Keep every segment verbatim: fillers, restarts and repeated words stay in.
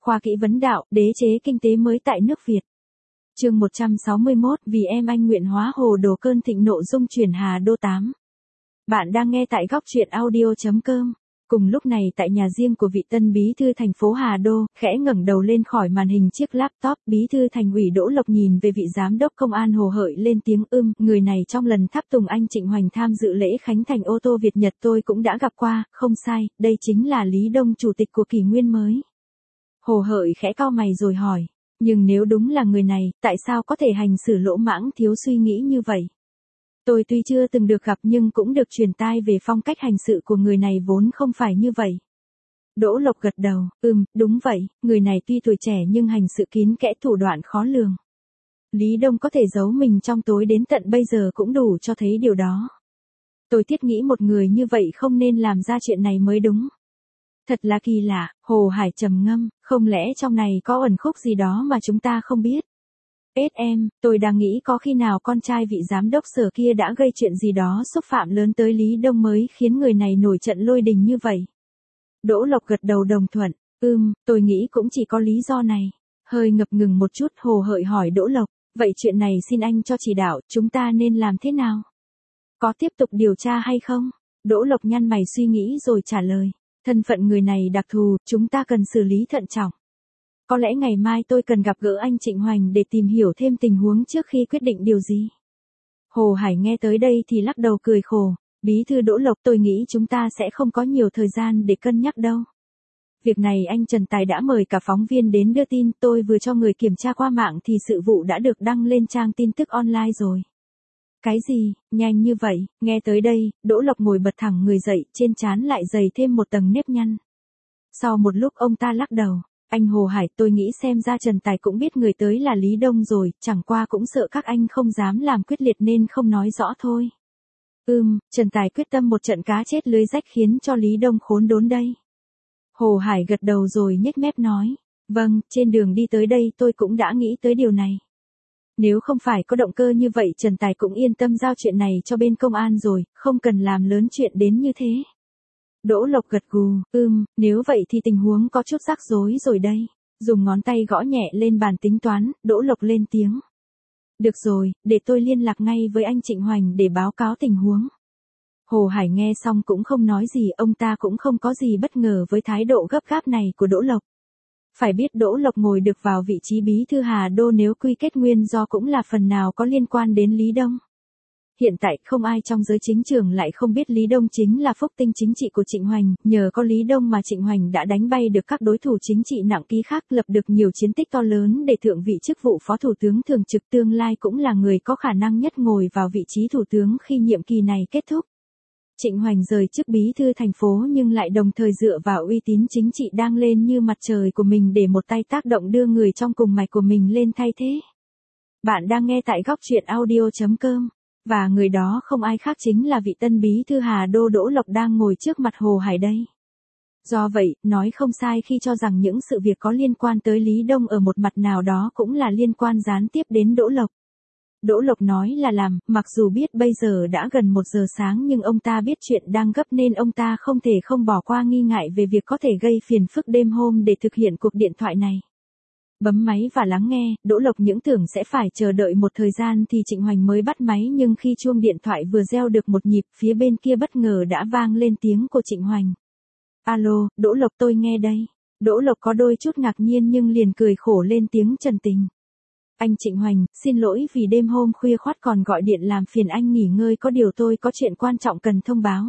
khoa kỹ vấn đạo, đế chế kinh tế mới tại nước Việt. Chương một trăm sáu mươi mốt, vì em anh nguyện hóa hồ đồ cơn thịnh nộ dung chuyển Hà Đô tám. Bạn đang nghe tại góc truyện audio chấm com. Cùng lúc này tại nhà riêng của vị tân bí thư thành phố Hà Đô, khẽ ngẩng đầu lên khỏi màn hình chiếc laptop, bí thư thành ủy Đỗ Lộc nhìn về vị giám đốc công an Hồ Hợi lên tiếng ưm, người này trong lần tháp tùng anh Trịnh Hoành tham dự lễ khánh thành ô tô Việt Nhật tôi cũng đã gặp qua, không sai, đây chính là Lý Đông chủ tịch của kỷ nguyên mới. Hồ Hợi khẽ cau mày rồi hỏi, nhưng nếu đúng là người này, tại sao có thể hành xử lỗ mãng thiếu suy nghĩ như vậy? Tôi tuy chưa từng được gặp nhưng cũng được truyền tai về phong cách hành sự của người này vốn không phải như vậy. Đỗ Lộc gật đầu, ừm, đúng vậy, người này tuy tuổi trẻ nhưng hành sự kín kẽ thủ đoạn khó lường. Lý Đông có thể giấu mình trong tối đến tận bây giờ cũng đủ cho thấy điều đó. Tôi thiết nghĩ một người như vậy không nên làm ra chuyện này mới đúng. Thật là kỳ lạ, Hồ Hải trầm ngâm, không lẽ trong này có ẩn khúc gì đó mà chúng ta không biết? ét em, tôi đang nghĩ có khi nào con trai vị giám đốc sở kia đã gây chuyện gì đó xúc phạm lớn tới Lý Đông mới khiến người này nổi trận lôi đình như vậy. Đỗ Lộc gật đầu đồng thuận, ừm, tôi nghĩ cũng chỉ có lý do này. Hơi ngập ngừng một chút Hồ Hợi hỏi Đỗ Lộc, vậy chuyện này xin anh cho chỉ đạo, chúng ta nên làm thế nào? Có tiếp tục điều tra hay không? Đỗ Lộc nhăn mày suy nghĩ rồi trả lời, thân phận người này đặc thù, chúng ta cần xử lý thận trọng. Có lẽ ngày mai tôi cần gặp gỡ anh Trịnh Hoành để tìm hiểu thêm tình huống trước khi quyết định điều gì. Hồ Hải nghe tới đây thì lắc đầu cười khổ, bí thư Đỗ Lộc tôi nghĩ chúng ta sẽ không có nhiều thời gian để cân nhắc đâu. Việc này anh Trần Tài đã mời cả phóng viên đến đưa tin, tôi vừa cho người kiểm tra qua mạng thì sự vụ đã được đăng lên trang tin tức online rồi. Cái gì, nhanh như vậy, nghe tới đây, Đỗ Lộc ngồi bật thẳng người dậy, trên trán lại dày thêm một tầng nếp nhăn. Sau một lúc ông ta lắc đầu. Anh Hồ Hải, tôi nghĩ xem ra Trần Tài cũng biết người tới là Lý Đông rồi, chẳng qua cũng sợ các anh không dám làm quyết liệt nên không nói rõ thôi. Ừm, Trần Tài quyết tâm một trận cá chết lưới rách khiến cho Lý Đông khốn đốn đây. Hồ Hải gật đầu rồi nhếch mép nói, vâng, trên đường đi tới đây tôi cũng đã nghĩ tới điều này. Nếu không phải có động cơ như vậy Trần Tài cũng yên tâm giao chuyện này cho bên công an rồi, không cần làm lớn chuyện đến như thế. Đỗ Lộc gật gù, ừm, nếu vậy thì tình huống có chút rắc rối rồi đây. Dùng ngón tay gõ nhẹ lên bàn tính toán, Đỗ Lộc lên tiếng. Được rồi, để tôi liên lạc ngay với anh Trịnh Hoành để báo cáo tình huống. Hồ Hải nghe xong cũng không nói gì, ông ta cũng không có gì bất ngờ với thái độ gấp gáp này của Đỗ Lộc. Phải biết Đỗ Lộc ngồi được vào vị trí bí thư Hà Đô nếu quy kết nguyên do cũng là phần nào có liên quan đến Lý Đông. Hiện tại không ai trong giới chính trường lại không biết Lý Đông chính là phúc tinh chính trị của Trịnh Hoành, nhờ có Lý Đông mà Trịnh Hoành đã đánh bay được các đối thủ chính trị nặng ký khác, lập được nhiều chiến tích to lớn để thượng vị chức vụ phó thủ tướng thường trực, tương lai cũng là người có khả năng nhất ngồi vào vị trí thủ tướng khi nhiệm kỳ này kết thúc. Trịnh Hoành rời chức bí thư thành phố nhưng lại đồng thời dựa vào uy tín chính trị đang lên như mặt trời của mình để một tay tác động đưa người trong cùng mạch của mình lên thay thế. Bạn đang nghe tại góc truyện audio chấm com. Và người đó không ai khác chính là vị tân bí thư Hà Đô Đỗ Lộc đang ngồi trước mặt Hồ Hải đây. Do vậy, nói không sai khi cho rằng những sự việc có liên quan tới Lý Đông ở một mặt nào đó cũng là liên quan gián tiếp đến Đỗ Lộc. Đỗ Lộc nói là làm, mặc dù biết bây giờ đã gần một giờ sáng nhưng ông ta biết chuyện đang gấp nên ông ta không thể không bỏ qua nghi ngại về việc có thể gây phiền phức đêm hôm để thực hiện cuộc điện thoại này. Bấm máy và lắng nghe, Đỗ Lộc những tưởng sẽ phải chờ đợi một thời gian thì Trịnh Hoành mới bắt máy nhưng khi chuông điện thoại vừa reo được một nhịp phía bên kia bất ngờ đã vang lên tiếng của Trịnh Hoành. Alo, Đỗ Lộc tôi nghe đây. Đỗ Lộc có đôi chút ngạc nhiên nhưng liền cười khổ lên tiếng trần tình. Anh Trịnh Hoành, xin lỗi vì đêm hôm khuya khoắt còn gọi điện làm phiền anh nghỉ ngơi, có điều tôi có chuyện quan trọng cần thông báo.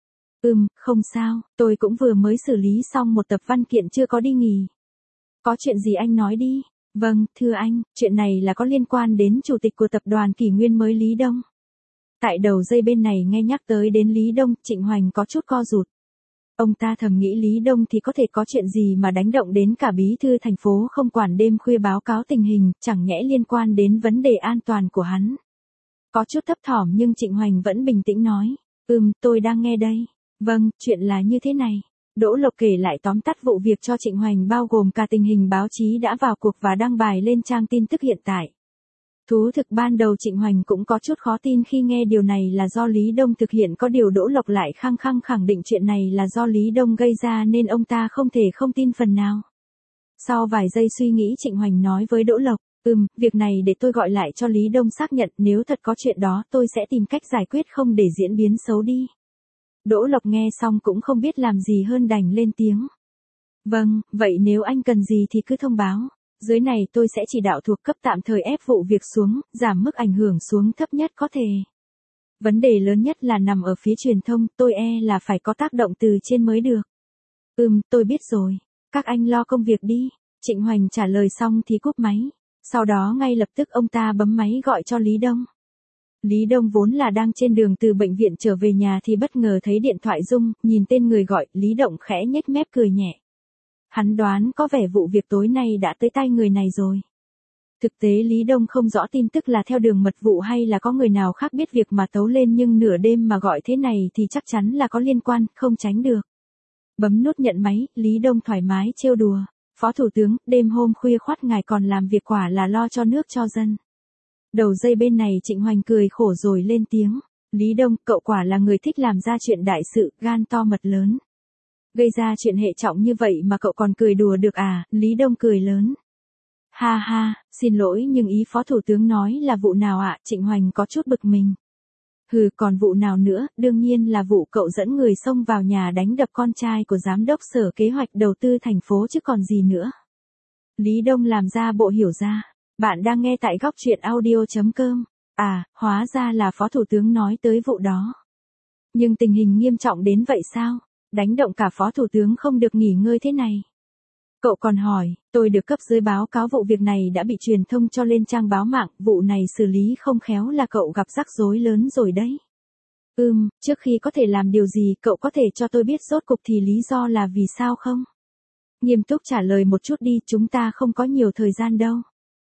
Ừm, không sao, tôi cũng vừa mới xử lý xong một tập văn kiện chưa có đi nghỉ. Có chuyện gì anh nói đi. Vâng, thưa anh, chuyện này là có liên quan đến chủ tịch của tập đoàn kỷ nguyên mới Lý Đông. Tại đầu dây bên này nghe nhắc tới đến Lý Đông, Trịnh Hoành có chút co rụt. Ông ta thầm nghĩ Lý Đông thì có thể có chuyện gì mà đánh động đến cả bí thư thành phố không quản đêm khuya báo cáo tình hình, chẳng nhẽ liên quan đến vấn đề an toàn của hắn. Có chút thấp thỏm nhưng Trịnh Hoành vẫn bình tĩnh nói, ừm, tôi đang nghe đây. Vâng, chuyện là như thế này. Đỗ Lộc kể lại tóm tắt vụ việc cho Trịnh Hoành bao gồm cả tình hình báo chí đã vào cuộc và đăng bài lên trang tin tức hiện tại. Thú thực ban đầu Trịnh Hoành cũng có chút khó tin khi nghe điều này là do Lý Đông thực hiện, có điều Đỗ Lộc lại khăng khăng khẳng định chuyện này là do Lý Đông gây ra nên ông ta không thể không tin phần nào. Sau vài giây suy nghĩ Trịnh Hoành nói với Đỗ Lộc, ừm, việc này để tôi gọi lại cho Lý Đông xác nhận, nếu thật có chuyện đó tôi sẽ tìm cách giải quyết không để diễn biến xấu đi. Đỗ Lộc nghe xong cũng không biết làm gì hơn đành lên tiếng. Vâng, vậy nếu anh cần gì thì cứ thông báo. Dưới này tôi sẽ chỉ đạo thuộc cấp tạm thời ép vụ việc xuống, giảm mức ảnh hưởng xuống thấp nhất có thể. Vấn đề lớn nhất là nằm ở phía truyền thông, tôi e là phải có tác động từ trên mới được. Ừm, tôi biết rồi. Các anh lo công việc đi. Trịnh Hoành trả lời xong thì cúp máy. Sau đó ngay lập tức ông ta bấm máy gọi cho Lý Đông. Lý Đông vốn là đang trên đường từ bệnh viện trở về nhà thì bất ngờ thấy điện thoại rung, nhìn tên người gọi, Lý Động khẽ nhếch mép cười nhẹ. Hắn đoán có vẻ vụ việc tối nay đã tới tay người này rồi. Thực tế Lý Đông không rõ tin tức là theo đường mật vụ hay là có người nào khác biết việc mà tấu lên, nhưng nửa đêm mà gọi thế này thì chắc chắn là có liên quan, không tránh được. Bấm nút nhận máy, Lý Đông thoải mái trêu đùa. Phó Thủ tướng, đêm hôm khuya khoắt ngài còn làm việc quả là lo cho nước cho dân. Đầu dây bên này Trịnh Hoành cười khổ rồi lên tiếng. Lý Đông, cậu quả là người thích làm ra chuyện đại sự, gan to mật lớn. Gây ra chuyện hệ trọng như vậy mà cậu còn cười đùa được à? Lý Đông cười lớn. Ha ha, xin lỗi nhưng ý Phó Thủ tướng nói là vụ nào ạ? Trịnh Hoành có chút bực mình. Hừ, còn vụ nào nữa? Đương nhiên là vụ cậu dẫn người xông vào nhà đánh đập con trai của giám đốc sở kế hoạch đầu tư thành phố chứ còn gì nữa. Lý Đông làm ra bộ hiểu ra. Bạn đang nghe tại góc truyện audio chấm com. À, hóa ra là Phó Thủ tướng nói tới vụ đó. Nhưng tình hình nghiêm trọng đến vậy sao? Đánh động cả Phó Thủ tướng không được nghỉ ngơi thế này. Cậu còn hỏi, tôi được cấp dưới báo cáo vụ việc này đã bị truyền thông cho lên trang báo mạng, vụ này xử lý không khéo là cậu gặp rắc rối lớn rồi đấy. Ừm, trước khi có thể làm điều gì cậu có thể cho tôi biết rốt cục thì lý do là vì sao không? Nghiêm túc trả lời một chút đi, chúng ta không có nhiều thời gian đâu.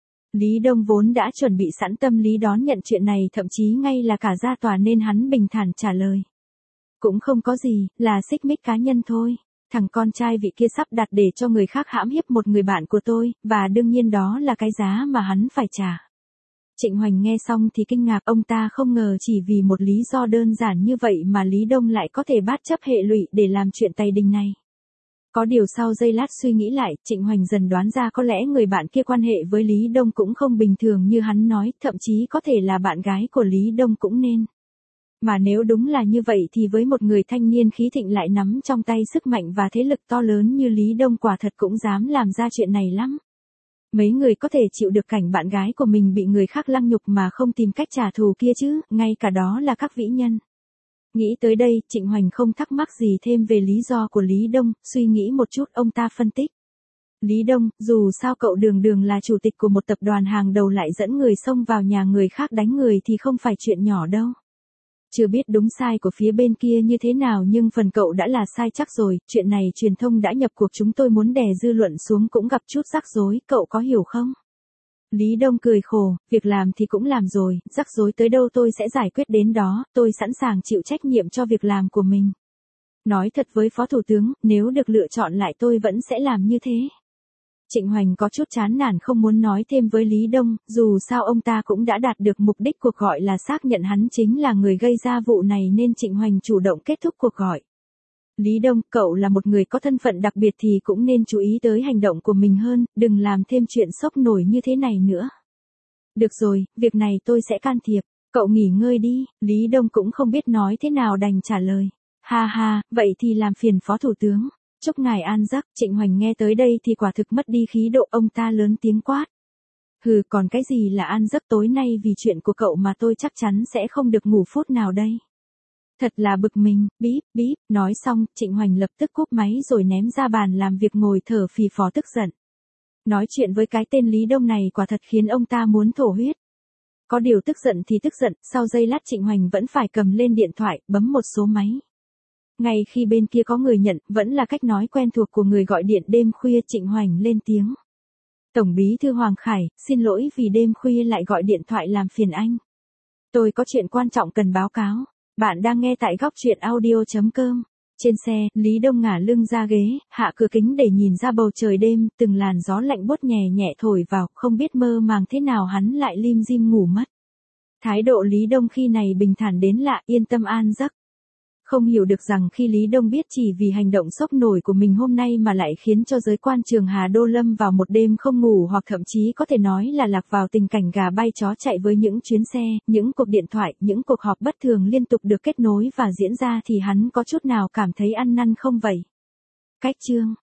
Lý Đông vốn đã chuẩn bị sẵn tâm lý đón nhận chuyện này, thậm chí ngay là cả ra tòa, nên hắn bình thản trả lời. Cũng không có gì, là xích mích cá nhân thôi. Thằng con trai vị kia sắp đặt để cho người khác hãm hiếp một người bạn của tôi, và đương nhiên đó là cái giá mà hắn phải trả. Trịnh Hoành nghe xong thì kinh ngạc, ông ta không ngờ chỉ vì một lý do đơn giản như vậy mà Lý Đông lại có thể bất chấp hệ lụy để làm chuyện tày đình này. Có điều sau giây lát suy nghĩ lại, Trịnh Hoành dần đoán ra có lẽ người bạn kia quan hệ với Lý Đông cũng không bình thường như hắn nói, thậm chí có thể là bạn gái của Lý Đông cũng nên. Mà nếu đúng là như vậy thì với một người thanh niên khí thịnh lại nắm trong tay sức mạnh và thế lực to lớn như Lý Đông, quả thật cũng dám làm ra chuyện này lắm. Mấy người có thể chịu được cảnh bạn gái của mình bị người khác lăng nhục mà không tìm cách trả thù kia chứ, ngay cả đó là các vĩ nhân. Nghĩ tới đây, Trịnh Hoành không thắc mắc gì thêm về lý do của Lý Đông, suy nghĩ một chút ông ta phân tích. Lý Đông, dù sao cậu đường đường là chủ tịch của một tập đoàn hàng đầu lại dẫn người xông vào nhà người khác đánh người thì không phải chuyện nhỏ đâu. Chưa biết đúng sai của phía bên kia như thế nào nhưng phần cậu đã là sai chắc rồi, chuyện này truyền thông đã nhập cuộc, chúng tôi muốn đè dư luận xuống cũng gặp chút rắc rối, cậu có hiểu không? Lý Đông cười khổ, việc làm thì cũng làm rồi, rắc rối tới đâu tôi sẽ giải quyết đến đó, tôi sẵn sàng chịu trách nhiệm cho việc làm của mình. Nói thật với Phó Thủ tướng, nếu được lựa chọn lại tôi vẫn sẽ làm như thế. Trịnh Hoành có chút chán nản không muốn nói thêm với Lý Đông, dù sao ông ta cũng đã đạt được mục đích cuộc gọi là xác nhận hắn chính là người gây ra vụ này, nên Trịnh Hoành chủ động kết thúc cuộc gọi. Lý Đông, cậu là một người có thân phận đặc biệt thì cũng nên chú ý tới hành động của mình hơn, đừng làm thêm chuyện sốc nổi như thế này nữa. Được rồi, việc này tôi sẽ can thiệp, cậu nghỉ ngơi đi. Lý Đông cũng không biết nói thế nào đành trả lời. Ha ha, vậy thì làm phiền Phó Thủ tướng. Chúc ngài an giấc. Trịnh Hoành nghe tới đây thì quả thực mất đi khí độ, ông ta lớn tiếng quát. Hừ, còn cái gì là an giấc, tối nay vì chuyện của cậu mà tôi chắc chắn sẽ không được ngủ phút nào đây. Thật là bực mình, bíp, bíp, nói xong, Trịnh Hoành lập tức cúp máy rồi ném ra bàn làm việc ngồi thở phì phò tức giận. Nói chuyện với cái tên Lý Đông này quả thật khiến ông ta muốn thổ huyết. Có điều tức giận thì tức giận, sau giây lát Trịnh Hoành vẫn phải cầm lên điện thoại, bấm một số máy. Ngay khi bên kia có người nhận, vẫn là cách nói quen thuộc của người gọi điện đêm khuya, Trịnh Hoành lên tiếng. Tổng bí thư Hoàng Khải, xin lỗi vì đêm khuya lại gọi điện thoại làm phiền anh. Tôi có chuyện quan trọng cần báo cáo. Bạn đang nghe tại góc truyện audio chấm com. Trên xe, Lý Đông ngả lưng ra ghế, hạ cửa kính để nhìn ra bầu trời đêm, từng làn gió lạnh buốt nhẹ nhẹ thổi vào, không biết mơ màng thế nào hắn lại lim dim ngủ mất. Thái độ Lý Đông khi này bình thản đến lạ, yên tâm an giấc. Không hiểu được rằng khi Lý Đông biết chỉ vì hành động sốc nổi của mình hôm nay mà lại khiến cho giới quan trường Hà Đô lâm vào một đêm không ngủ, hoặc thậm chí có thể nói là lạc vào tình cảnh gà bay chó chạy với những chuyến xe, những cuộc điện thoại, những cuộc họp bất thường liên tục được kết nối và diễn ra, thì hắn có chút nào cảm thấy ăn năn không vậy? Cách chương